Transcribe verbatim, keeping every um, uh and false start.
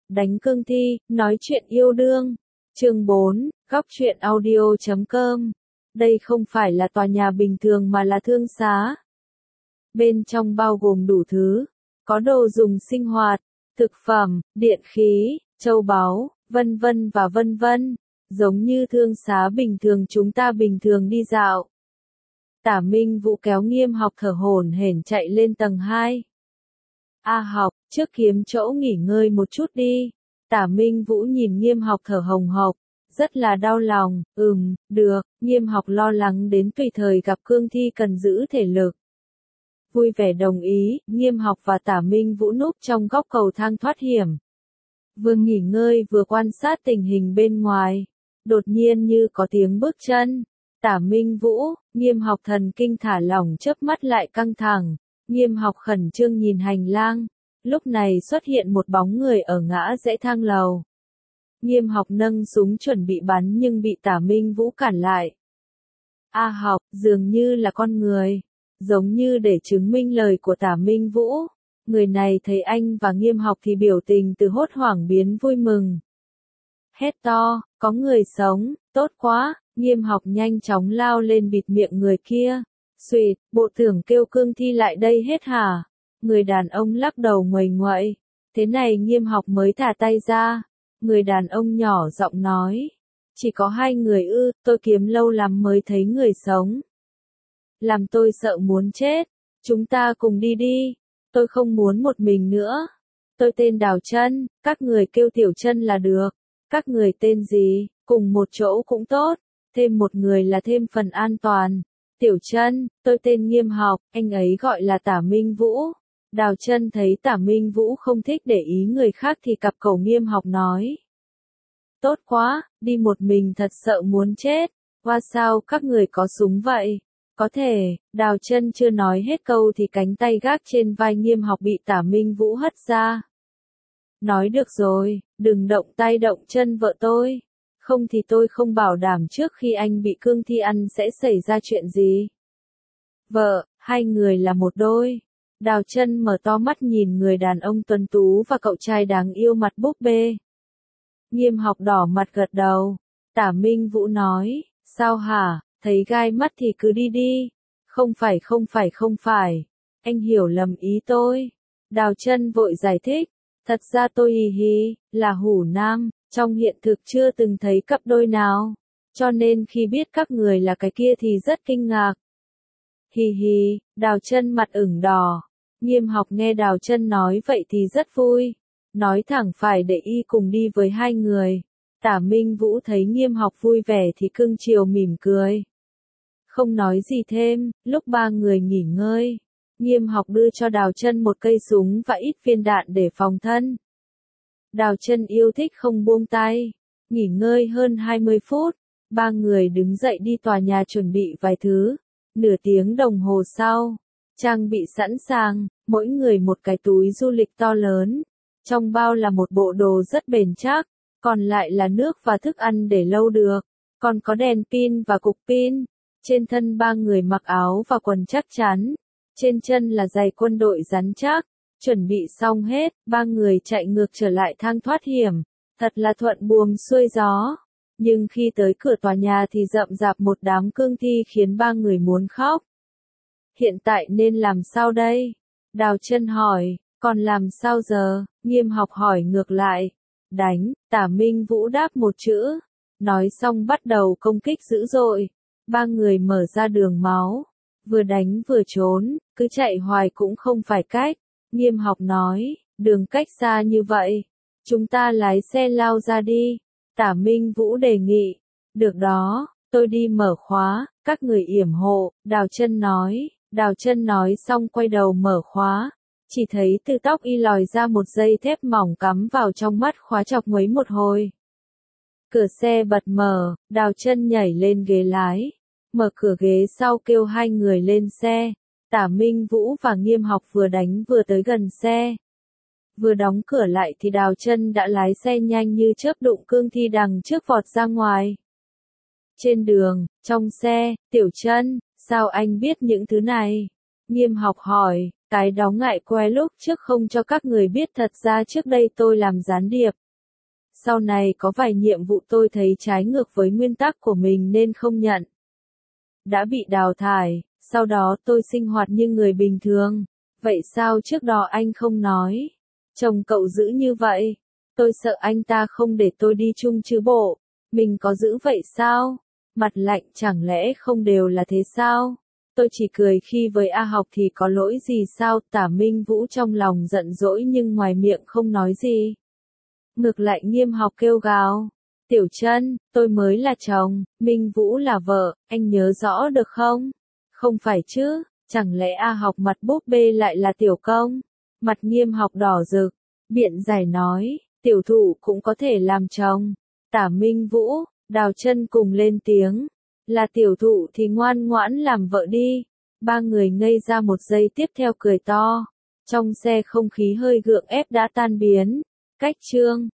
Đánh cương thi, nói chuyện yêu đương. Chương bốn, góc truyện audio chấm com. Đây không phải là tòa nhà bình thường mà là thương xá. Bên trong bao gồm đủ thứ, có đồ dùng sinh hoạt, thực phẩm, điện khí, châu báu, vân vân và vân vân, giống như thương xá bình thường chúng ta bình thường đi dạo. Tả Minh Vũ kéo Nghiêm Học thở hổn hển chạy lên tầng hai. A Học, trước kiếm chỗ nghỉ ngơi một chút đi. Tả Minh Vũ nhìn Nghiêm Học thở hồng hộc, rất là đau lòng. Ừm, được. Nghiêm Học lo lắng đến tùy thời gặp cương thi cần giữ thể lực. Vui vẻ đồng ý, Nghiêm Học và Tả Minh Vũ núp trong góc cầu thang thoát hiểm. Vừa nghỉ ngơi vừa quan sát tình hình bên ngoài. Đột nhiên như có tiếng bước chân. Tả Minh Vũ, Nghiêm Học thần kinh thả lỏng chớp mắt lại căng thẳng. Nghiêm Học khẩn trương nhìn hành lang. Lúc này xuất hiện một bóng người ở ngã rẽ thang lầu. Nghiêm Học nâng súng chuẩn bị bắn nhưng bị Tả Minh Vũ cản lại. A Học, dường như là con người. Giống như để chứng minh lời của Tả Minh Vũ. Người này thấy anh và Nghiêm Học thì biểu tình từ hốt hoảng biến vui mừng. Hét to, có người sống, tốt quá. Nghiêm Học nhanh chóng lao lên bịt miệng người kia. Xuyệt, bộ tưởng kêu cương thi lại đây hết hả? Người đàn ông lắc đầu nguầy nguậy. Thế này Nghiêm Học mới thả tay ra. Người đàn ông nhỏ giọng nói. Chỉ có hai người ư, tôi kiếm lâu lắm mới thấy người sống. Làm tôi sợ muốn chết. Chúng ta cùng đi đi. Tôi không muốn một mình nữa. Tôi tên Đào Chân, các người kêu Tiểu Chân là được. Các người tên gì, cùng một chỗ cũng tốt. Thêm một người là thêm phần an toàn. Tiểu Chân, tôi tên Nghiêm Học, anh ấy gọi là Tả Minh Vũ. Đào Chân thấy Tả Minh Vũ không thích để ý người khác thì cặp cầu Nghiêm Học nói. Tốt quá, đi một mình thật sợ muốn chết. Hoa sao các người có súng vậy? Có thể, Đào Chân chưa nói hết câu thì cánh tay gác trên vai Nghiêm Học bị Tả Minh Vũ hất ra. Nói được rồi, đừng động tay động chân vợ tôi. Không thì tôi không bảo đảm trước khi anh bị cương thi ăn sẽ xảy ra chuyện gì. Vợ, hai người là một đôi. Đào Chân mở to mắt nhìn người đàn ông tuấn tú và cậu trai đáng yêu mặt búp bê. Nghiêm Học đỏ mặt gật đầu. Tả Minh Vũ nói, sao hả, thấy gai mắt thì cứ đi đi. Không phải không phải không phải. Anh hiểu lầm ý tôi. Đào Chân vội giải thích. Thật ra tôi hì hì, là hủ nam, trong hiện thực chưa từng thấy cặp đôi nào. Cho nên khi biết các người là cái kia thì rất kinh ngạc. Hì hì, Đào Chân mặt ửng đỏ. Nghiêm Học nghe Đào Chân nói vậy thì rất vui. Nói thẳng phải để y cùng đi với hai người. Tả Minh Vũ thấy Nghiêm Học vui vẻ thì cưng chiều mỉm cười. Không nói gì thêm, lúc ba người nghỉ ngơi. Nghiêm Học đưa cho Đào Chân một cây súng và ít viên đạn để phòng thân. Đào Chân yêu thích không buông tay. Nghỉ ngơi hơn hai mươi phút, ba người đứng dậy đi tòa nhà chuẩn bị vài thứ. Nửa tiếng đồng hồ sau, trang bị sẵn sàng, mỗi người một cái túi du lịch to lớn. Trong bao là một bộ đồ rất bền chắc, còn lại là nước và thức ăn để lâu được. Còn có đèn pin và cục pin. Trên thân ba người mặc áo và quần chắc chắn. Trên chân là giày quân đội rắn chắc. Chuẩn bị xong hết, ba người chạy ngược trở lại thang thoát hiểm. Thật là thuận buồm xuôi gió. Nhưng khi tới cửa tòa nhà thì rậm rạp một đám cương thi khiến ba người muốn khóc. Hiện tại nên làm sao đây? Đào Chân hỏi, còn làm sao giờ? Nghiêm Học hỏi ngược lại. Đánh, Tả Minh Vũ đáp một chữ. Nói xong bắt đầu công kích dữ dội. Ba người mở ra đường máu. Vừa đánh vừa trốn, cứ chạy hoài cũng không phải cách. Nghiêm Học nói, đường cách xa như vậy. Chúng ta lái xe lao ra đi. Tả Minh Vũ đề nghị. Được đó, tôi đi mở khóa, các người yểm hộ, Đào Chân nói. Đào Chân nói xong quay đầu mở khóa. Chỉ thấy từ tóc y lòi ra một dây thép mỏng cắm vào trong mắt khóa chọc nguấy một hồi. Cửa xe bật mở, Đào Chân nhảy lên ghế lái. Mở cửa ghế sau kêu hai người lên xe. Tả Minh Vũ và Nghiêm Học vừa đánh vừa tới gần xe. Vừa đóng cửa lại thì Đào Chân đã lái xe nhanh như chớp đụng cương thi đằng trước vọt ra ngoài. Trên đường, trong xe, Tiểu Chân, sao anh biết những thứ này? Nghiêm Học hỏi, Cái đó ngại que lúc trước không cho các người biết thật ra trước đây tôi làm gián điệp. Sau này có vài nhiệm vụ tôi thấy trái ngược với nguyên tắc của mình nên không nhận. Đã bị đào thải, sau đó tôi sinh hoạt như người bình thường. Vậy sao trước đó anh không nói? Chồng cậu giữ như vậy. Tôi sợ anh ta không để tôi đi chung chứ bộ. Mình có giữ vậy sao? Mặt lạnh chẳng lẽ không đều là thế sao? Tôi chỉ cười khi với A Học thì có lỗi gì sao? Tả Minh Vũ trong lòng giận dỗi nhưng ngoài miệng không nói gì. Ngược lại Nghiêm Học kêu gào. Tiểu Trân, tôi mới là chồng, Minh Vũ là vợ, anh nhớ rõ được không? Không phải chứ, chẳng lẽ A Học mặt búp bê lại là tiểu công? Mặt Nghiêm Học đỏ rực, biện giải nói, tiểu thụ cũng có thể làm chồng. Tả Minh Vũ, Đào Trân cùng lên tiếng, là tiểu thụ thì ngoan ngoãn làm vợ đi. Ba người ngây ra một giây tiếp theo cười to. Trong xe không khí hơi gượng ép đã tan biến. Cách chương